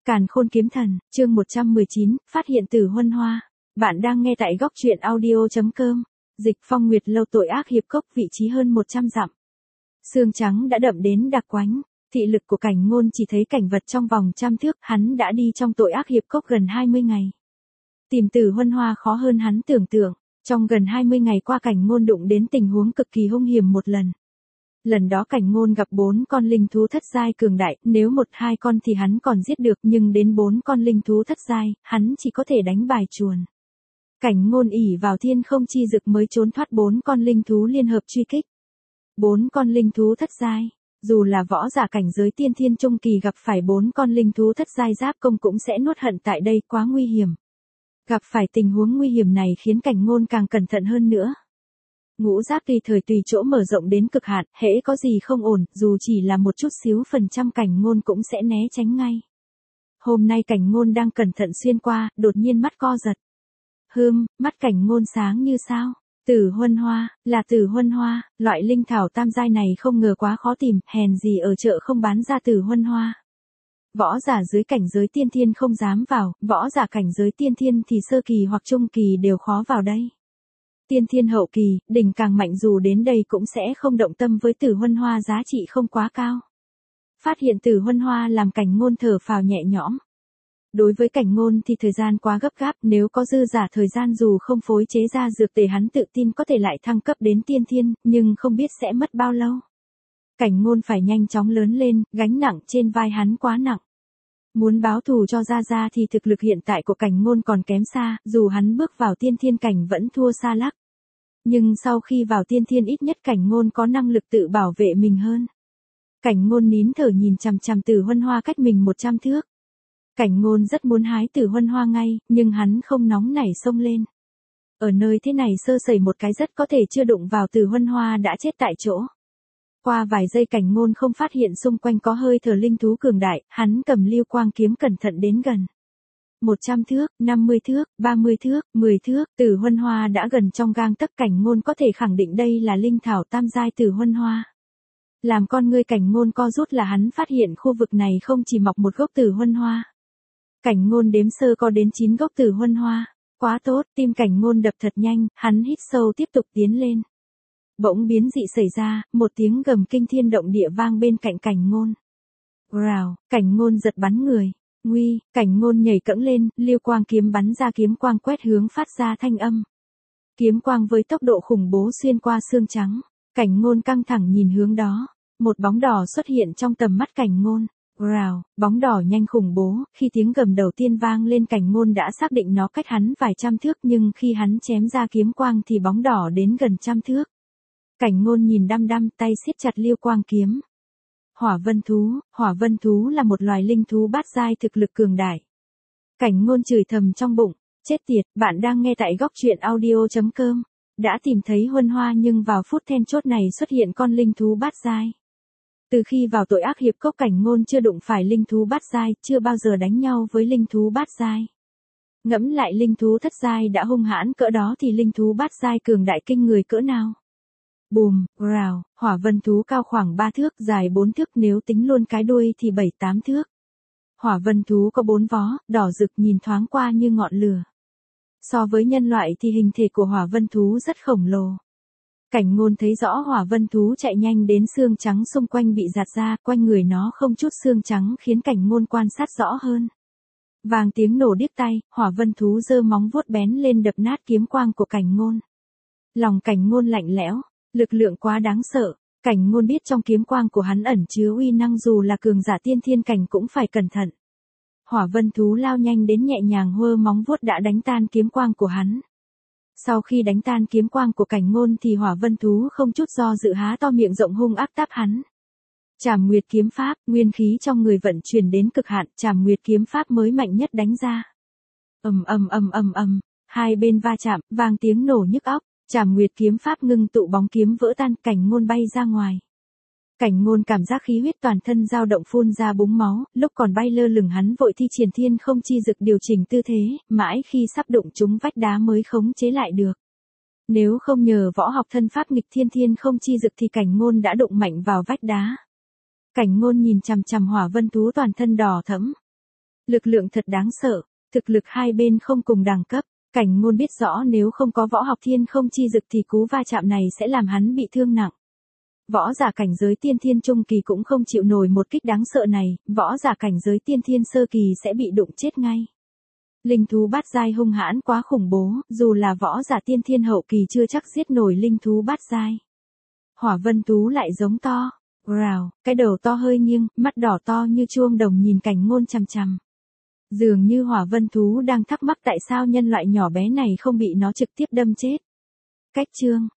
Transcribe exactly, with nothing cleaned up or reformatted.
Càn Khôn Kiếm Thần, chương một trăm mười chín, phát hiện Tử Huân Hoa. Bạn đang nghe tại góc truyện audio chấm com. Dịch Phong Nguyệt Lâu tội ác hiệp cốc vị trí hơn một trăm dặm. Sương trắng đã đậm đến đặc quánh, thị lực của Cảnh Ngôn chỉ thấy cảnh vật trong vòng trăm thước, hắn đã đi trong tội ác hiệp cốc gần hai mươi ngày. Tìm Tử Huân Hoa khó hơn hắn tưởng tượng, trong gần hai mươi ngày qua Cảnh Ngôn đụng đến tình huống cực kỳ hung hiểm một lần. Lần đó Cảnh Ngôn gặp bốn con linh thú thất giai cường đại, nếu một hai con thì hắn còn giết được, nhưng đến bốn con linh thú thất giai, hắn chỉ có thể đánh bài chuồn. Cảnh Ngôn ỷ vào thiên không chi dực mới trốn thoát bốn con linh thú liên hợp truy kích. Bốn con linh thú thất giai, dù là võ giả cảnh giới tiên thiên trung kỳ gặp phải bốn con linh thú thất giai giáp công cũng sẽ nuốt hận tại đây, quá nguy hiểm. Gặp phải tình huống nguy hiểm này khiến Cảnh Ngôn càng cẩn thận hơn nữa. Ngũ giác tùy thời tùy chỗ mở rộng đến cực hạn, hễ có gì không ổn, dù chỉ là một chút xíu phần trăm Cảnh Ngôn cũng sẽ né tránh ngay. Hôm nay Cảnh Ngôn đang cẩn thận xuyên qua, đột nhiên mắt co giật. Hừm, mắt Cảnh Ngôn sáng như sao. Tử Huân Hoa, là Tử Huân Hoa, loại linh thảo tam giai này không ngờ quá khó tìm, hèn gì ở chợ không bán ra Tử Huân Hoa. Võ giả dưới cảnh giới tiên thiên không dám vào, võ giả cảnh giới tiên thiên thì sơ kỳ hoặc trung kỳ đều khó vào đây. Tiên thiên hậu kỳ, đỉnh càng mạnh dù đến đây cũng sẽ không động tâm với Tử Huân Hoa, giá trị không quá cao. Phát hiện Tử Huân Hoa làm Cảnh Ngôn thở phào nhẹ nhõm. Đối với Cảnh Ngôn thì thời gian quá gấp gáp, nếu có dư giả thời gian dù không phối chế ra dược để hắn tự tin có thể lại thăng cấp đến tiên thiên, nhưng không biết sẽ mất bao lâu. Cảnh Ngôn phải nhanh chóng lớn lên, gánh nặng trên vai hắn quá nặng. Muốn báo thù cho Gia Gia thì thực lực hiện tại của Cảnh Ngôn còn kém xa, dù hắn bước vào tiên thiên cảnh vẫn thua xa lắc. Nhưng sau khi vào tiên thiên ít nhất Cảnh Ngôn có năng lực tự bảo vệ mình hơn. Cảnh Ngôn nín thở nhìn chằm chằm Tử Huân Hoa cách mình một trăm thước. Cảnh Ngôn rất muốn hái Tử Huân Hoa ngay, nhưng hắn không nóng nảy xông lên. Ở nơi thế này sơ sẩy một cái rất có thể chưa đụng vào Tử Huân Hoa đã chết tại chỗ. Qua vài giây Cảnh Ngôn không phát hiện xung quanh có hơi thở linh thú cường đại, hắn cầm lưu quang kiếm cẩn thận đến gần. một trăm thước, năm mươi thước, ba mươi thước, mười thước, Tử Huân Hoa đã gần trong gang tấc, Cảnh Ngôn có thể khẳng định đây là linh thảo tam giai Tử Huân Hoa. Làm con ngươi Cảnh Ngôn co rút là hắn phát hiện khu vực này không chỉ mọc một gốc Tử Huân Hoa. Cảnh Ngôn đếm sơ có đến chín gốc Tử Huân Hoa. Quá tốt, tim Cảnh Ngôn đập thật nhanh, hắn hít sâu tiếp tục tiến lên. Bỗng biến dị xảy ra, một tiếng gầm kinh thiên động địa vang bên cạnh Cảnh Ngôn. Rào, Cảnh Ngôn giật bắn người. Nguy, Cảnh Ngôn nhảy cẫng lên, lưu quang kiếm bắn ra, kiếm quang quét hướng phát ra thanh âm. Kiếm quang với tốc độ khủng bố xuyên qua xương trắng. Cảnh Ngôn căng thẳng nhìn hướng đó. Một bóng đỏ xuất hiện trong tầm mắt Cảnh Ngôn. Rào, bóng đỏ nhanh khủng bố, khi tiếng gầm đầu tiên vang lên Cảnh Ngôn đã xác định nó cách hắn vài trăm thước, nhưng khi hắn chém ra kiếm quang thì bóng đỏ đến gần trăm thước. Cảnh Ngôn nhìn đăm đăm, tay siết chặt lưu quang kiếm. Hỏa vân thú, hỏa vân thú là một loài linh thú bát giai thực lực cường đại. Cảnh Ngôn chửi thầm trong bụng, chết tiệt, bạn đang nghe tại góc truyện audio chấm com. Đã tìm thấy Huân Hoa nhưng vào phút then chốt này xuất hiện con linh thú bát giai. Từ khi vào tội ác hiệp cốc Cảnh Ngôn chưa đụng phải linh thú bát giai, chưa bao giờ đánh nhau với linh thú bát giai. Ngẫm lại linh thú thất giai đã hung hãn cỡ đó thì linh thú bát giai cường đại kinh người cỡ nào. Bùm, rào, hỏa vân thú cao khoảng ba thước, dài bốn thước, nếu tính luôn cái đuôi thì bảy tám thước. Hỏa vân thú có bốn vó, đỏ rực, nhìn thoáng qua như ngọn lửa. So với nhân loại thì hình thể của hỏa vân thú rất khổng lồ. Cảnh Ngôn thấy rõ hỏa vân thú chạy nhanh đến, xương trắng xung quanh bị giạt ra, quanh người nó không chút xương trắng khiến Cảnh Ngôn quan sát rõ hơn. Vàng tiếng nổ điếc tai, hỏa vân thú giơ móng vuốt bén lên đập nát kiếm quang của Cảnh Ngôn. Lòng Cảnh Ngôn lạnh lẽo, lực lượng quá đáng sợ, Cảnh Ngôn biết trong kiếm quang của hắn ẩn chứa uy năng, dù là cường giả tiên thiên cảnh cũng phải cẩn thận. Hỏa vân thú lao nhanh đến, nhẹ nhàng hơ móng vuốt đã đánh tan kiếm quang của hắn. Sau khi đánh tan kiếm quang của Cảnh Ngôn thì hỏa vân thú không chút do dự há to miệng rộng hung ác táp hắn. Trảm Nguyệt kiếm pháp, nguyên khí trong người vận chuyển đến cực hạn, Trảm Nguyệt kiếm pháp mới mạnh nhất đánh ra. Ầm ầm ầm ầm ầm, hai bên va chạm, vang tiếng nổ nhức óc, Trảm Nguyệt kiếm pháp ngưng tụ, bóng kiếm vỡ tan, Cảnh Ngôn bay ra ngoài. Cảnh Ngôn cảm giác khí huyết toàn thân dao động, phun ra búng máu, lúc còn bay lơ lửng hắn vội thi triển thiên không chi dực điều chỉnh tư thế, mãi khi sắp đụng trúng vách đá mới khống chế lại được. Nếu không nhờ võ học thân pháp nghịch thiên thiên không chi dực thì Cảnh Ngôn đã đụng mạnh vào vách đá. Cảnh Ngôn nhìn chằm chằm hỏa vân thú toàn thân đỏ thẫm. Lực lượng thật đáng sợ, thực lực hai bên không cùng đẳng cấp. Cảnh Ngôn biết rõ nếu không có võ học thiên không chi dực thì cú va chạm này sẽ làm hắn bị thương nặng. Võ giả cảnh giới tiên thiên trung kỳ cũng không chịu nổi một kích đáng sợ này, võ giả cảnh giới tiên thiên sơ kỳ sẽ bị đụng chết ngay. Linh thú bát giai hung hãn quá khủng bố, dù là võ giả tiên thiên hậu kỳ chưa chắc giết nổi linh thú bát giai. Hỏa vân thú lại giống to, rào, cái đầu to hơi nghiêng, mắt đỏ to như chuông đồng nhìn Cảnh Ngôn chằm chằm. Dường như hỏa vân thú đang thắc mắc tại sao nhân loại nhỏ bé này không bị nó trực tiếp đâm chết. Cách chương